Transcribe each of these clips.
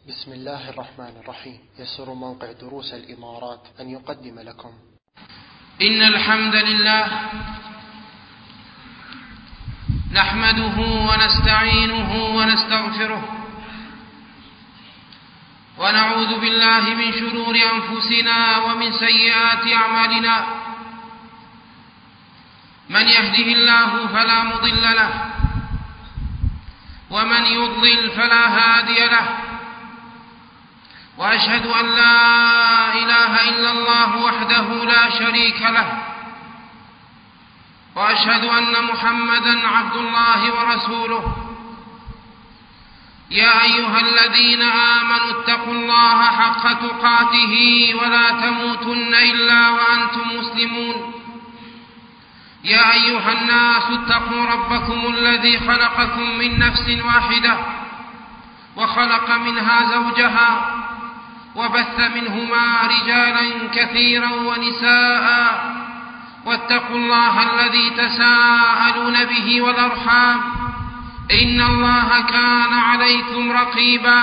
بسم الله الرحمن الرحيم. يسر موقع دروس الإمارات أن يقدم لكم إن الحمد لله نحمده ونستعينه ونستغفره ونعوذ بالله من شرور أنفسنا ومن سيئات أعمالنا. من يهده الله فلا مضل له ومن يضلل فلا هادي له، وأشهد أن لا إله إلا الله وحده لا شريك له، وأشهد أن محمدًا عبد الله ورسوله. يا أيها الذين آمنوا اتقوا الله حق تقاته ولا تموتن إلا وأنتم مسلمون. يا أيها الناس اتقوا ربكم الذي خلقكم من نفس واحدة وخلق منها زوجها وبث منهما رجالا كثيرا ونساء، واتقوا الله الذي تساءلون به والأرحام إن الله كان عليكم رقيبا.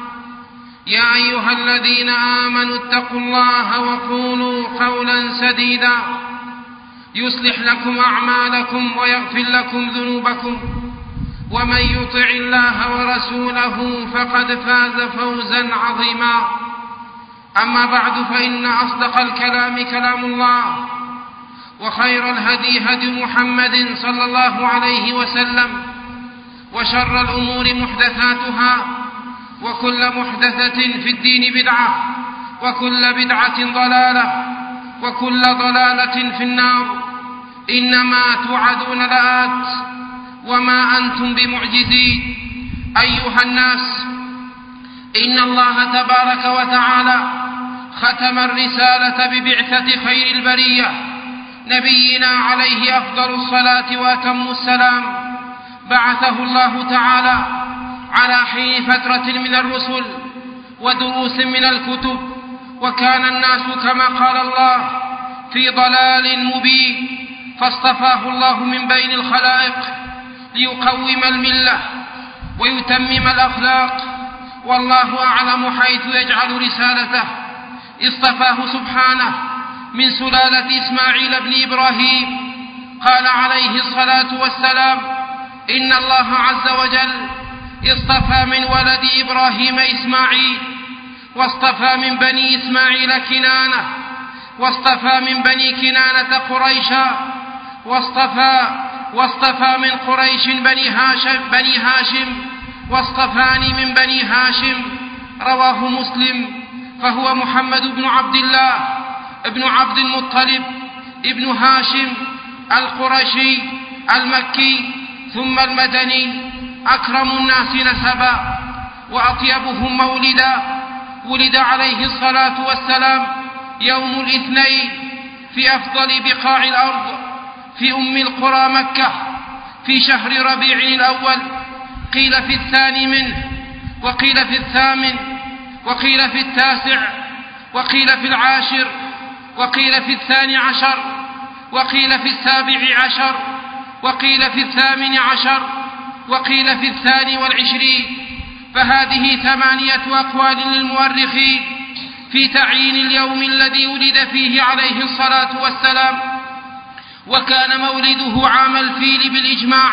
يا أيها الذين آمنوا اتقوا الله وقولوا قولا سديدا يصلح لكم أعمالكم ويغفر لكم ذنوبكم، ومن يطع الله ورسوله فقد فاز فوزا عظيما. أما بعد، فإن أصدق الكلام كلام الله، وخير الهدي هدي محمد صلى الله عليه وسلم، وشر الأمور محدثاتها، وكل محدثة في الدين بدعة، وكل بدعة ضلالة، وكل ضلالة في النار. إنما توعدون لآت وما أنتم بمعجزين. أيها الناس، إن الله تبارك وتعالى ختم الرسالة ببعثة خير البرية نبينا عليه أفضل الصلاة وأتم السلام. بعثه الله تعالى على حين فترة من الرسل ودروس من الكتب، وكان الناس كما قال الله في ضلال مبين، فاصطفاه الله من بين الخلائق ليقوم الملة ويتمم الأخلاق، والله أعلم حيث يجعل رسالته. اصطفاه سبحانه من سلالة إسماعيل بن إبراهيم. قال عليه الصلاة والسلام: إن الله عز وجل اصطفى من ولد إبراهيم إسماعيل، واصطفى من بني إسماعيل كنانة، واصطفى من بني كنانة قريشا، واصطفى من قريش بني هاشم، واصطفاني من بني هاشم. رواه مسلم. فهو محمد بن عبد الله ابن عبد المطلب ابن هاشم القرشي المكي ثم المدني، أكرم الناس نسبا وأطيبهم مولدا. ولد عليه الصلاة والسلام يوم الاثنين في أفضل بقاع الأرض، في أم القرى مكة، في شهر ربيع الأول، قيل في الثاني منه، وقيل في الثامن، وقيل في التاسع، وقيل في العاشر، وقيل في الثاني عشر، وقيل في السابع عشر، وقيل في الثامن عشر، وقيل في الثاني والعشرين. فهذه 8 أقوال للمؤرخين في تعيين اليوم الذي ولد فيه عليه الصلاة والسلام. وكان مولده عام الفيل بالإجماع.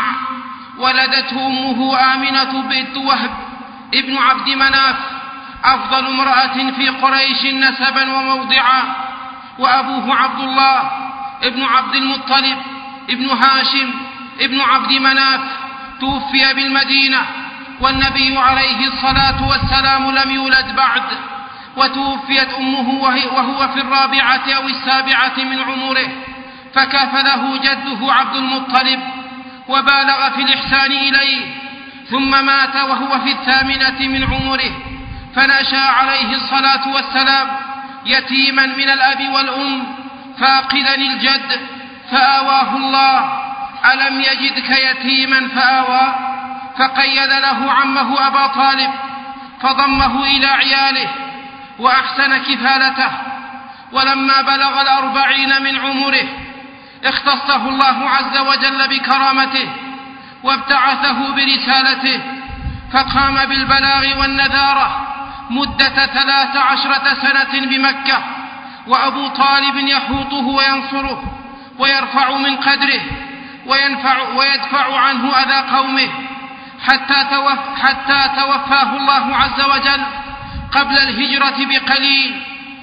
ولدته أمه آمنة بنت وهب ابن عبد مناف، أفضل امرأة في قريش نسبا وموضعا، وأبوه عبد الله ابن عبد المطلب ابن هاشم ابن عبد مناف، توفي بالمدينة، والنبي عليه الصلاة والسلام لم يولد بعد. وتوفيت أمه وهو في 4 أو 7 من عمره، فكافله جده عبد المطلب وبالغ في الإحسان إليه، ثم مات وهو في 8 من عمره، فنشأ عليه الصلاة والسلام يتيما من الأب والأم، فاقدا الجد، فآواه الله. ألم يجدك يتيما فآوى، فقيد له عمه أبا طالب، فضمه إلى عياله وأحسن كفالته. ولما بلغ 40 من عمره اختصه الله عز وجل بكرامته، وابتعثه برسالته، فقام بالبلاغ والنذارة مدة 13 سنة بمكة، وأبو طالب يحوطه وينصره ويرفع من قدره ويدفع عنه أذى قومه حتى توفاه الله عز وجل قبل الهجرة بقليل،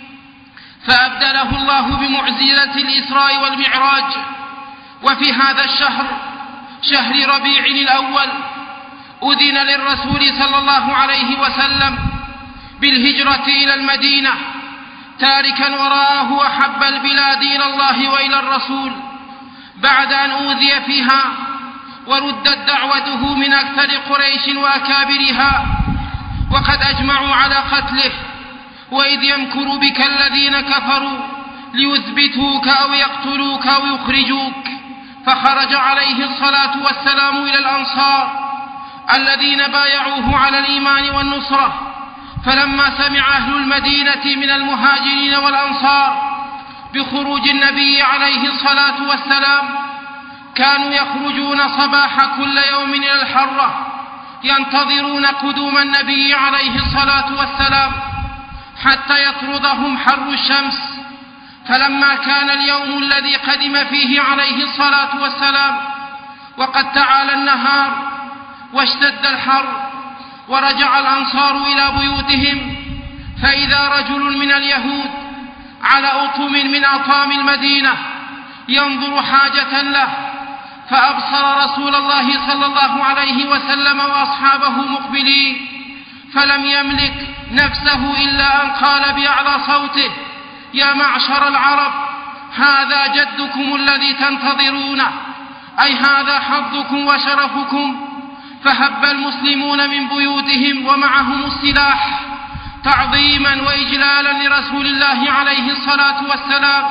فأبدله الله بمعجزة الإسراء والمعراج. وفي هذا الشهر، شهر ربيع الأول، أذن للرسول صلى الله عليه وسلم بالهجرة إلى المدينة، تاركا وراءه أحب البلاد إلى الله وإلى الرسول، بعد أن أوذي فيها وردت دعوته من أكثر قريش وأكابرها، وقد أجمعوا على قتله. وإذ يمكر بك الذين كفروا ليثبتوك أو يقتلوك أو يخرجوك، فخرج عليه الصلاة والسلام إلى الأنصار الذين بايعوه على الإيمان والنصرة. فلما سمع أهل المدينة من المهاجرين والأنصار بخروج النبي عليه الصلاة والسلام، كانوا يخرجون صباح كل يوم إلى الحرة ينتظرون قدوم النبي عليه الصلاة والسلام حتى يطردهم حر الشمس. فلما كان اليوم الذي قدم فيه عليه الصلاة والسلام وقد تعالى النهار واشتد الحر، ورجع الأنصار إلى بيوتهم، فإذا رجل من اليهود على أطم من أطام المدينة ينظر حاجة له، فأبصر رسول الله صلى الله عليه وسلم وأصحابه مقبلين، فلم يملك نفسه إلا أن قال بأعلى صوته: يا معشر العرب، هذا جدكم الذي تنتظرونه، أي هذا حظكم وشرفكم. فهب المسلمون من بيوتهم ومعهم السلاح تعظيما وإجلالا لرسول الله عليه الصلاة والسلام،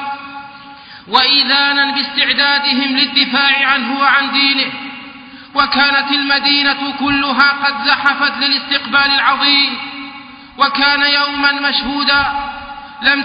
وإذانا باستعدادهم للدفاع عنه وعن دينه. وكانت المدينة كلها قد زحفت للاستقبال العظيم، وكان يوما مشهودا لم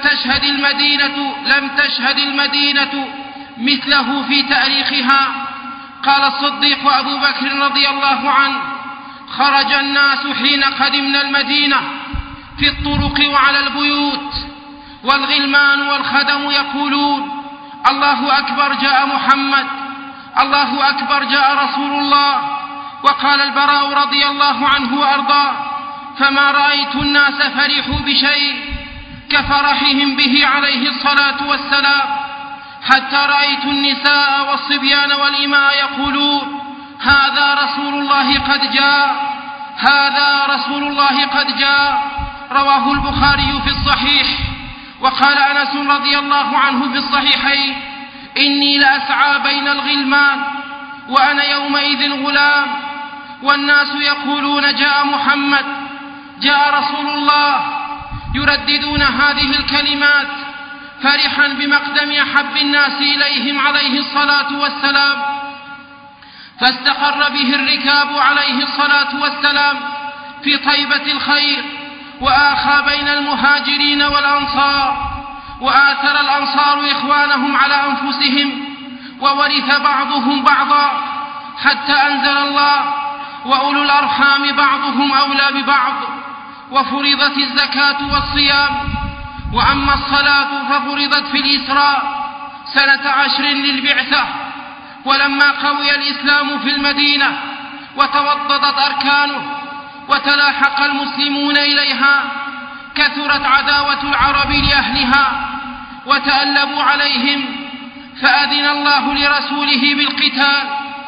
تشهد المدينة مثله في تاريخها. قال الصديق أبو بكر رضي الله عنه: خرج الناس حين قدمنا المدينة في الطرق وعلى البيوت، والغلمان والخدم يقولون: الله أكبر جاء محمد، الله أكبر جاء رسول الله. وقال البراء رضي الله عنه وأرضاه: فما رأيت الناس فرحوا بشيء كفرحهم به عليه الصلاة والسلام، حتى رأيت النساء والصبيان والإماء يقولون: هذا رسول الله قد جاء، هذا رسول الله قد جاء. رواه البخاري في الصحيح. وقال أنس رضي الله عنه في الصحيحين: إني لأسعى بين الغلمان وأنا يومئذ غلام، والناس يقولون: جاء محمد، جاء رسول الله، يرددون هذه الكلمات فرحا بمقدم أحب الناس إليهم عليه الصلاة والسلام. فاستقر به الركاب عليه الصلاة والسلام في طيبة الخير، وآخى بين المهاجرين والأنصار، وآثر الأنصار إخوانهم على أنفسهم، وورث بعضهم بعضا، حتى أنزل الله: وأولو الأرحام بعضهم أولى ببعض. وفرضت الزكاة والصيام. وأما الصلاة ففرضت في الإسراء سنة 10 للبعثة. ولما قوي الإسلام في المدينة وتوطدت أركانه وتلاحق المسلمون إليها، كثرت عداوة العرب لأهلها وتألبوا عليهم، فأذن الله لرسوله بالقتال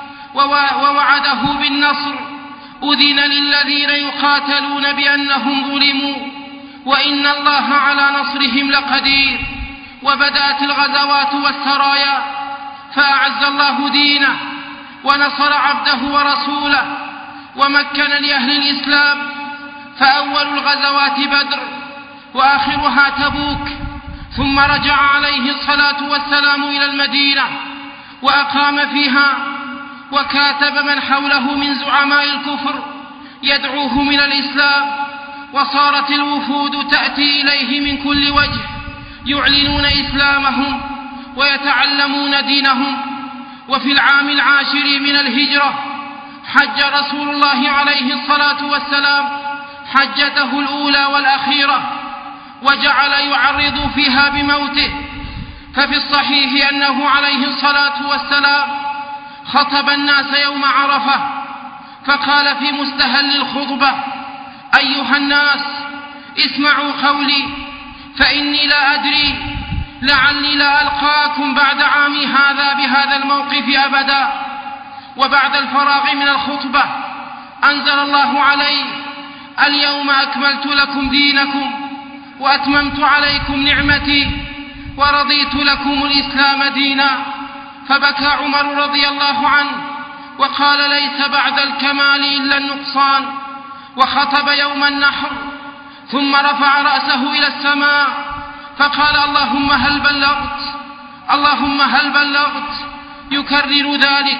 ووعده بالنصر. أذن للذين يقاتلون بأنهم ظلموا، وإن الله على نصرهم لقدير. وبدأت الغزوات والسرايا، فأعز الله دينه ونصر عبده ورسوله ومكن لأهل الإسلام. فأول الغزوات بدر، وآخرها تبوك. ثم رجع عليه الصلاة والسلام إلى المدينة وأقام فيها، وكاتب من حوله من زعماء الكفر يدعوهم إلى الإسلام. وصارت الوفود تأتي إليه من كل وجه يعلنون إسلامهم ويتعلمون دينهم. وفي العام 10 من الهجرة حج رسول الله عليه الصلاة والسلام حجته الأولى والأخيرة، وجعل يعرض فيها بموته. ففي الصحيح أنه عليه الصلاة والسلام خطب الناس يوم عرفة، فقال في مستهل الخطبة: أيها الناس، اسمعوا قولي، فإني لا أدري، لعلي لا ألقاكم بعد عامي هذا بهذا الموقف أبدا. وبعد الفراغ من الخطبة أنزل الله عليه: اليوم أكملت لكم دينكم وأتممت عليكم نعمتي ورضيت لكم الإسلام دينا. فبكى عمر رضي الله عنه وقال: ليس بعد الكمال إلا النقصان. وخطب يوم النحر ثم رفع رأسه إلى السماء فقال: اللهم هل بلغت، اللهم هل بلغت، يكرر ذلك.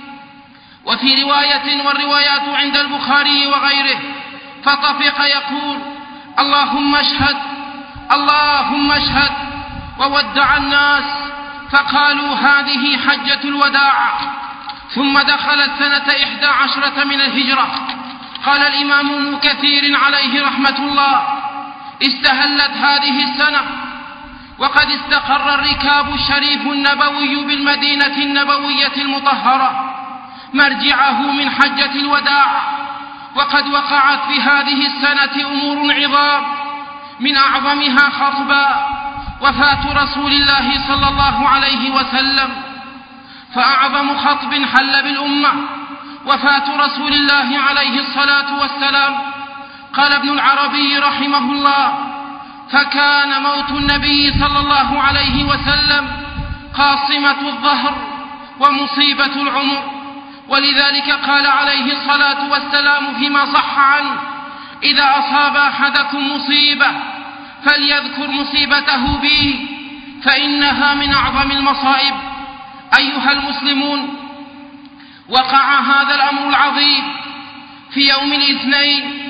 وفي رواية، والروايات عند البخاري وغيره، فطفق يقول: اللهم اشهد، اللهم اشهد، وودع الناس، فقالوا: هذه حجة الوداع. ثم دخلت سنة 11 من الهجرة. قال الإمام ابن كثير عليه رحمة الله: استهلت هذه السنة، وقد استقر الركاب الشريف النبوي بالمدينة النبوية المطهرة مرجعه من حجة الوداع. وقد وقعت في هذه السنة أمور عظام، من أعظمها خطبا وفاة رسول الله صلى الله عليه وسلم. فأعظم خطب حل بالأمة وفاة رسول الله عليه الصلاة والسلام. قال ابن العربي رحمه الله: فكان موت النبي صلى الله عليه وسلم قاصمة الظهر ومصيبة العمر. ولذلك قال عليه الصلاة والسلام فيما صح عنه: إذا أصاب أحدكم مصيبة فليذكر مصيبته بي، فإنها من أعظم المصائب. أيها المسلمون، وقع هذا الأمر العظيم في يوم الاثنين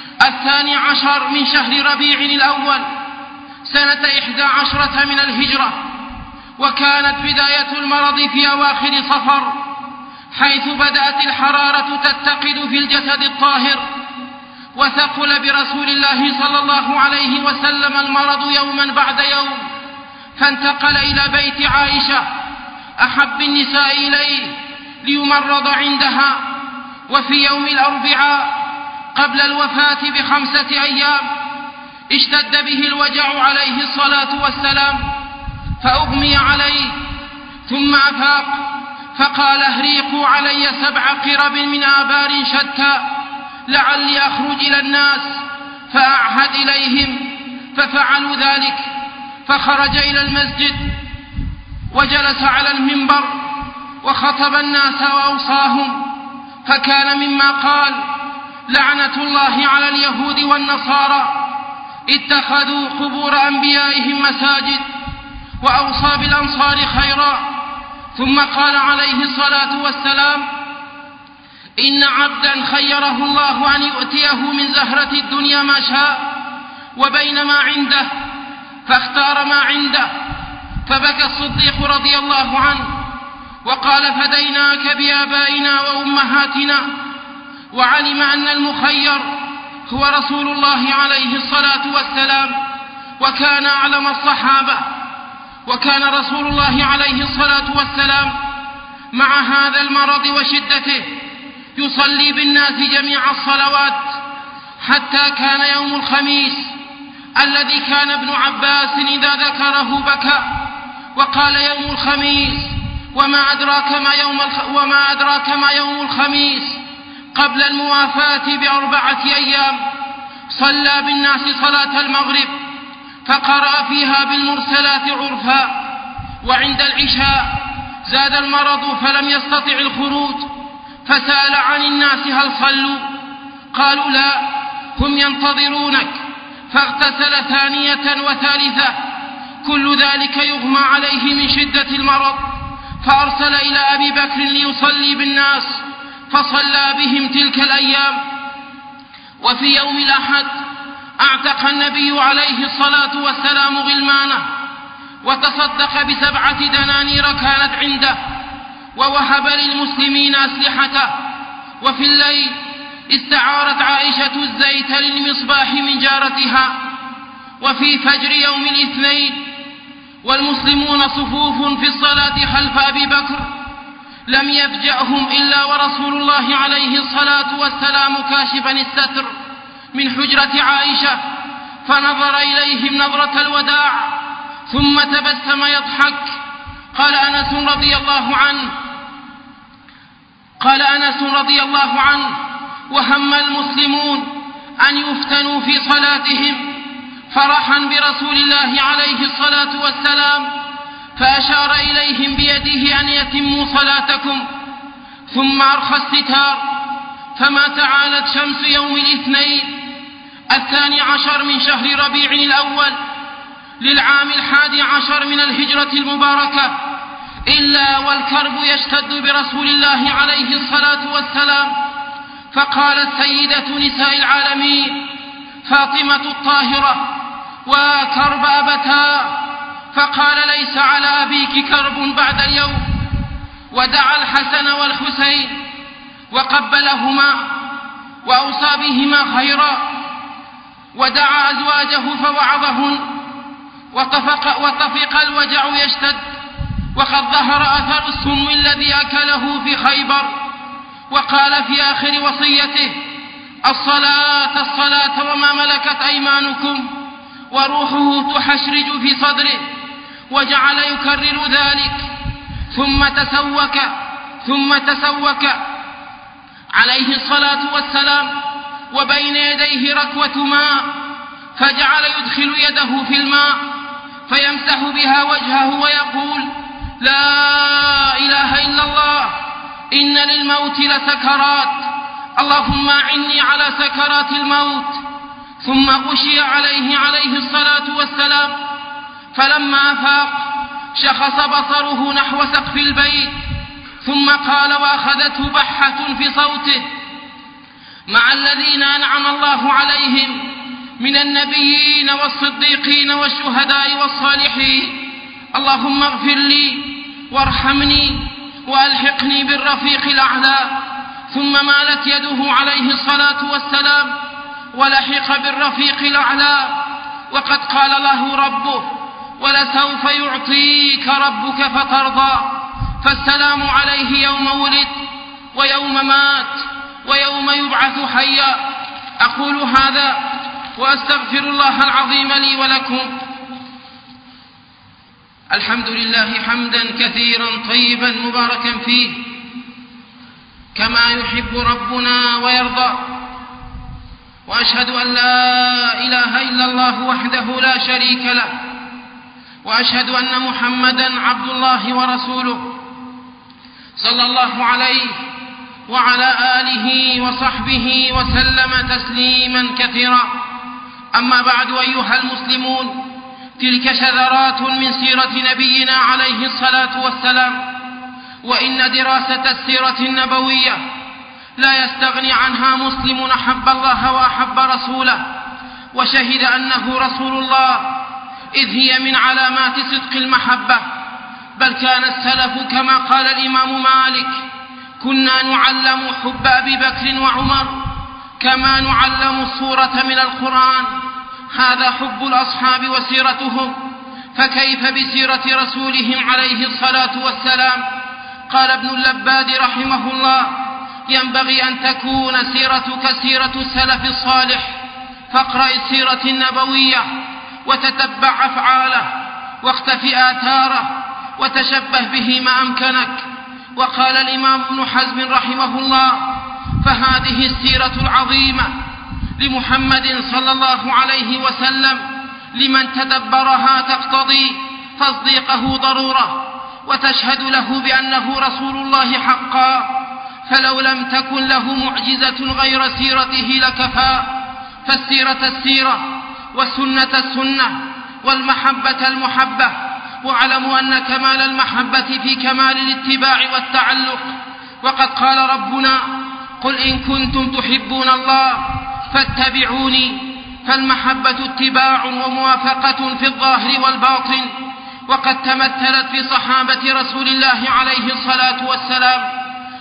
12 من شهر ربيع الأول سنة 11 من الهجرة. وكانت بداية المرض في أواخر صفر، حيث بدأت الحرارة تتقد في الجسد الطاهر، وثقل برسول الله صلى الله عليه وسلم المرض يوما بعد يوم، فانتقل إلى بيت عائشة أحب النساء إليه ليمرض عندها. وفي يوم الأربعاء قبل الوفاة ب5 أيام اشتد به الوجع عليه الصلاة والسلام، فأغمي عليه، ثم أفاق فقال: اهريقوا علي 7 قرب من آبار شتى لعلي أخرج إلى الناس فأعهد إليهم. ففعلوا ذلك، فخرج إلى المسجد وجلس على المنبر وخطب الناس وأوصاهم، فكان مما قال: لعنة الله على اليهود والنصارى، اتخذوا قبور أنبيائهم مساجد، وأوصى بالأنصار خيرا. ثم قال عليه الصلاة والسلام: إن عبدا خيره الله أن يؤتيه من زهرة الدنيا ما شاء وبين ما عنده، فاختار ما عنده. فبكى الصديق رضي الله عنه وقال: فديناك بآبائنا وأمهاتنا. وعلم أن المخير هو رسول الله عليه الصلاة والسلام، وكان أعلم الصحابة. وكان رسول الله عليه الصلاة والسلام مع هذا المرض وشدته يصلي بالناس جميع الصلوات، حتى كان يوم الخميس الذي كان ابن عباس إذا ذكره بكى وقال: يوم الخميس، وما أدراك ما يوم الخميس، قبل الموافاة ب4 أيام صلى بالناس صلاة المغرب، فقرأ فيها بالمرسلات عرفا. وعند العشاء زاد المرض فلم يستطع الخروج، فسأل عن الناس: هل صلوا؟ قالوا: لا، هم ينتظرونك. فاغتسل 2 و3، كل ذلك يغمى عليه من شدة المرض، فأرسل إلى أبي بكر ليصلي بالناس، فصلى بهم تلك الأيام. وفي يوم الأحد أعتق النبي عليه الصلاة والسلام غلمانه، وتصدق ب7 دنانير كانت عنده، ووهب للمسلمين أسلحته. وفي الليل استعارت عائشة الزيت للمصباح من جارتها، وفي فجر يوم الاثنين والمسلمون صفوف في الصلاة خلف أبي بكر لم يفجأهم إلا ورسول الله عليه الصلاة والسلام كاشفا الستر من حجرة عائشة، فنظر إليهم نظرة الوداع ثم تبسم يضحك. قال أنس رضي الله عنه: وهم المسلمون أن يفتنوا في صلاتهم فرحا برسول الله عليه الصلاة والسلام، فأشار إليهم بيده أن يتموا صلاتكم، ثم أرخى الستار، فما تعالت شمس يوم الاثنين 12 من شهر ربيع الأول للعام 11 من الهجرة المباركة إلا والكرب يشتد برسول الله عليه الصلاة والسلام. فقالت سيدة نساء العالمين فاطمة الطاهرة: وكرب أبتاه. فقال: ليس على أبيك كرب بعد اليوم. ودعا الحسن والحسين وقبلهما وأوصى بهما خيرا، ودعا أزواجه فوعظهن، وطفق الوجع يشتد، وقد ظهر أثر السم الذي أكله في خيبر. وقال في آخر وصيته: الصلاة الصلاة وما ملكت أيمانكم، وروحه تحشرج في صدره، وجعل يكرر ذلك. ثم تسوك عليه الصلاة والسلام، وبين يديه ركوة ماء، فجعل يدخل يده في الماء فيمسح بها وجهه ويقول: لا إله إلا الله، إن للموت لسكرات، اللهم أعني على سكرات الموت. ثم غشي عليه الصلاة والسلام، فلما أفاق شخص بصره نحو سقف البيت، ثم قال وأخذته بحة في صوته: مع الذين أنعم الله عليهم من النبيين والصديقين والشهداء والصالحين، اللهم اغفر لي وارحمني وألحقني بالرفيق الأعلى. ثم مالت يده عليه الصلاة والسلام ولحق بالرفيق الأعلى، وقد قال له ربه: ولسوف يعطيك ربك فترضى. فالسلام عليه يوم ولد ويوم مات ويوم يبعث حيا. أقول هذا وأستغفر الله العظيم لي ولكم. الحمد لله حمدا كثيرا طيبا مباركا فيه كما يحب ربنا ويرضى، وأشهد أن لا إله إلا الله وحده لا شريك له، وأشهد أن محمدا عبد الله ورسوله صلى الله عليه وعلى آله وصحبه وسلم تسليما كثيرا. أما بعد، أيها المسلمون، تلك شذرات من سيرة نبينا عليه الصلاة والسلام، وإن دراسة السيرة النبوية لا يستغني عنها مسلم أحب الله وأحب رسوله وشهد أنه رسول الله، إذ هي من علامات صدق المحبة. بل كان السلف كما قال الإمام مالك: كنا نعلم حب أبي بكر وعمر كما نعلم السورة من القرآن. هذا حب الأصحاب وسيرتهم، فكيف بسيرة رسولهم عليه الصلاة والسلام؟ قال ابن اللباد رحمه الله: ينبغي أن تكون سيرتك سيرة السلف الصالح، فاقرأ السيرة النبوية وتتبع أفعاله واختفي آثاره وتشبه به ما أمكنك. وقال الإمام ابن حزم رحمه الله: فهذه السيرة العظيمة لمحمد صلى الله عليه وسلم لمن تدبرها تقتضي تصديقه ضرورة، وتشهد له بأنه رسول الله حقا، فلو لم تكن له معجزة غير سيرته لكفى. فالسيرة السيرة، والسنة السنة، والمحبة المحبة. واعلموا أن كمال المحبة في كمال الاتباع والتعلق. وقد قال ربنا: قل إن كنتم تحبون الله فاتبعوني. فالمحبة اتباع وموافقة في الظاهر والباطن، وقد تمثلت في صحابة رسول الله عليه الصلاة والسلام،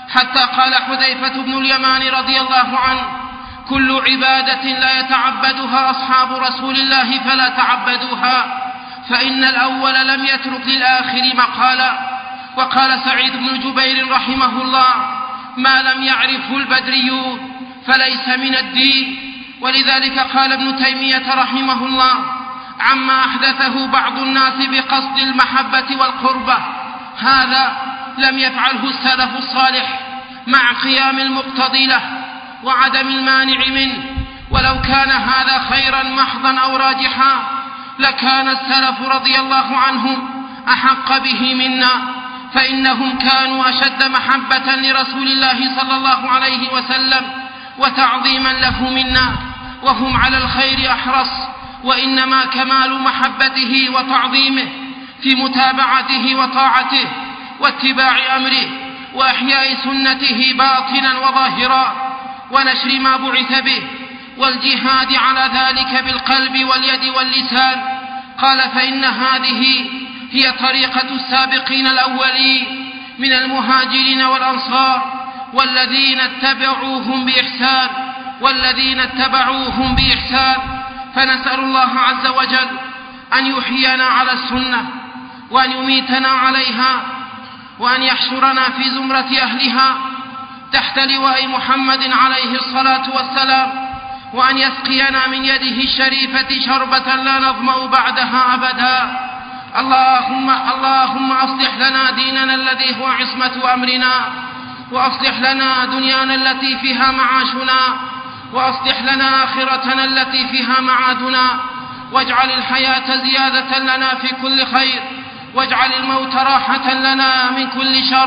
حتى قال حذيفة بن اليمان رضي الله عنه: كل عبادة لا يتعبدها أصحاب رسول الله فلا تعبدوها، فإن الأول لم يترك للآخر مقالا. وقال سعيد بن جبير رحمه الله: ما لم يعرفه البدريون فليس من الدين. ولذلك قال ابن تيمية رحمه الله عما أحدثه بعض الناس بقصد المحبة والقربة: هذا لم يفعله السلف الصالح مع قيام المقتضي له وعدم المانع منه. ولو كان هذا خيرا محضا أو راجحا لكان السلف رضي الله عنهم أحق به منا، فإنهم كانوا أشد محبة لرسول الله صلى الله عليه وسلم وتعظيما له منا، وهم على الخير أحرص. وإنما كمال محبته وتعظيمه في متابعته وطاعته واتباع أمره وإحياء سنته باطنا وظاهرا ونشر ما بعث به والجهاد على ذلك بالقلب واليد واللسان. قال: فإن هذه هي طريقة السابقين الأولين من المهاجرين والأنصار والذين اتبعوهم بإحسان. فنسأل الله عز وجل أن يحيينا على السنة وأن يميتنا عليها وأن يحشرنا في زمرة أهلها تحت لواء محمد عليه الصلاة والسلام، وأن يسقينا من يده الشريفة شربة لا نظمأ بعدها أبدا. اللهم أصلح لنا ديننا الذي هو عصمة أمرنا، وأصلح لنا دنيانا التي فيها معاشنا، وأصلح لنا آخرتنا التي فيها معادنا، واجعل الحياة زيادة لنا في كل خير، واجعل الموت راحة لنا من كل شر.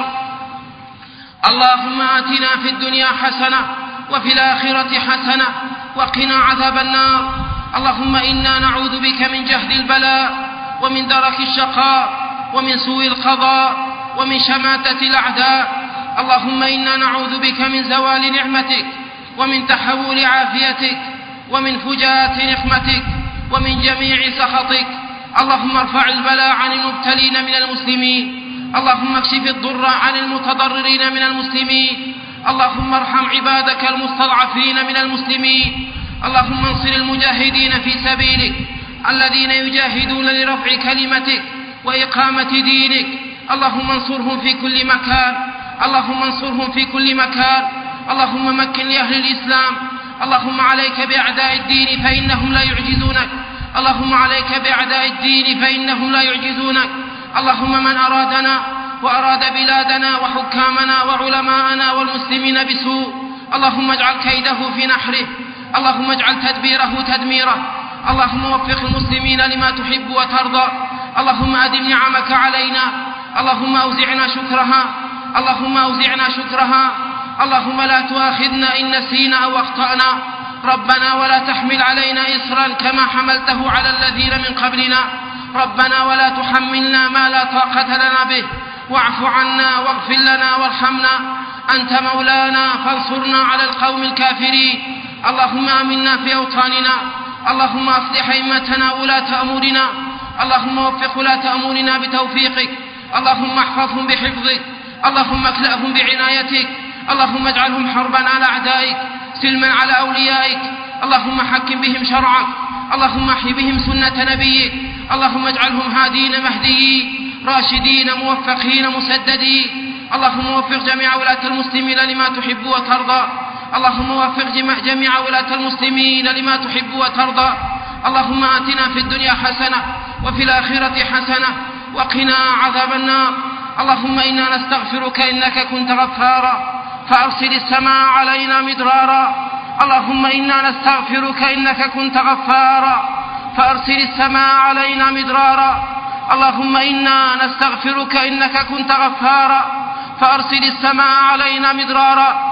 اللهم آتنا في الدنيا حسنة وفي الآخرة حسنة وقنا عذاب النار. اللهم إنا نعوذ بك من جهد البلاء ومن درك الشقاء ومن سوء القضاء ومن شماتة الأعداء. اللهم إنا نعوذ بك من زوال نعمتك ومن تحول عافيتك ومن فجاءة نقمتك ومن جميع سخطك. اللهم ارفع البلاء عن المبتلين من المسلمين، اللهم اكشف الضر عن المتضررين من المسلمين، اللهم ارحم عبادك المستضعفين من المسلمين. اللهم انصر المجاهدين في سبيلك الذين يجاهدون لرفع كلمتك وإقامة دينك. اللهم انصرهم في كل مكان، اللهم انصرهم في كل مكان. اللهم مكن لأهل الإسلام. اللهم عليك بأعداء الدين فإنهم لا يعجزونك، اللهم عليك بأعداء الدين فإنهم لا يعجزونك. اللهم من أرادنا وأراد بلادنا وحكامنا وعلماءنا والمسلمين بسوء اللهم اجعل كيده في نحره، اللهم اجعل تدبيره تدميره. اللهم وفق المسلمين لما تحب وترضى. اللهم أدم نعمك علينا، اللهم أوزعنا شكرها، اللهم أوزعنا شكرها. اللهم لا تؤاخذنا إن نسينا أو أخطأنا. ربنا ولا تحمل علينا إصرا كما حملته على الذين من قبلنا. ربنا ولا تحملنا ما لا طاقة لنا به. واعف عنا واغفر لنا وارحمنا، أنت مولانا فانصرنا على القوم الكافرين. اللهم آمنا في أوطاننا، اللهم أصلح أئمتنا ولاة أمورنا، اللهم وفق ولاة أمورنا بتوفيقك، اللهم احفظهم بحفظك، اللهم اكلأهم بعنايتك، اللهم اجعلهم حربا على أعدائك سلما على أوليائك. اللهم حكم بهم شرعك، اللهم احي بهم سنة نبيك، اللهم اجعلهم هادين مهديين راشدين موفقين مسددين. اللهم وفق جميع ولاة المسلمين لما تحب وترضى، اللهم وفق جميع ولاة المسلمين لما تحب وترضى. اللهم آتنا في الدنيا حسنة وفي الآخرة حسنة وقنا عذاب النار. اللهم إنا نستغفرك إنك كنت غفارا فأرسل السماء علينا مدرارا. اللهم إنا نستغفرك إنك كنت غفارا فأرسل السماء علينا مدرارا. اللهم إنا نستغفرك إنك كنت غفارا فأرسل السماء علينا مدرارا.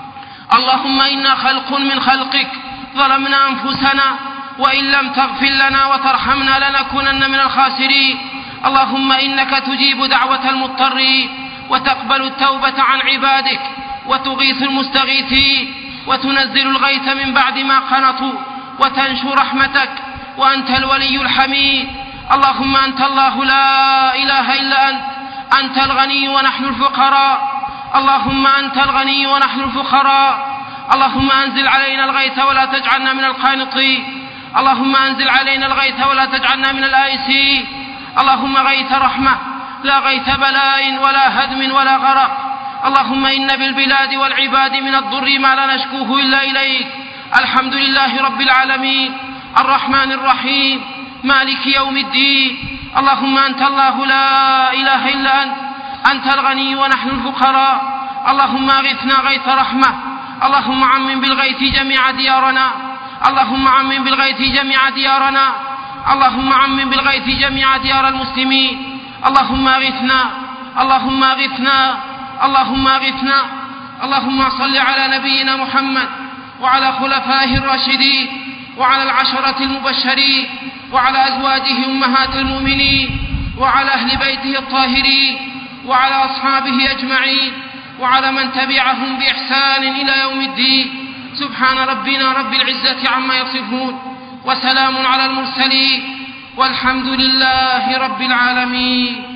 اللهم إنا خلق من خلقك ظلمنا أنفسنا وإن لم تغفر لنا وترحمنا لنكونن من الخاسرين. اللهم إنك تجيب دعوة المضطرين وتقبل التوبة عن عبادك وتغيث المستغيثين وتنزل الغيث من بعد ما قنطوا وتنشر رحمتك وأنت الولي الحميد. اللهم أنت الله لا إله إلا أنت، أنت الغني ونحن الفقراء. اللهم أنت الغني ونحن الفقراء. اللهم أنزل علينا الغيث ولا تجعلنا من القانطين. اللهم أنزل علينا الغيث ولا تجعلنا من الآيسين. اللهم غيث رحمة لا غيث بلاء ولا هدم ولا غرق. اللهم إن بالبلاد والعباد من الضر ما لا نشكوه إلا إليك. الحمد لله رب العالمين الرحمن الرحيم مالك يوم الدين. اللهم أنت الله لا إله إلا أنت الغني ونحن الفقراء. اللهم أغثنا غيث رحمة. اللهم عمم بالغيث جميع ديارنا. اللهم عمم بالغيث جميع ديارنا. اللهم عمم بالغيث جميع ديار المسلمين. اللهم أغثنا. اللهم أغثنا. اللهم أغثنا. اللهم صل على نبينا محمد وعلى خلفائه الراشدين وعلى العشرة المبشرين وعلى أزواجه أمهات المؤمنين وعلى أهل بيته الطاهرين وعلى أصحابه أجمعين وعلى من تبعهم بإحسان إلى يوم الدين. سبحان ربنا رب العزة عما يصفون وسلام على المرسلين والحمد لله رب العالمين.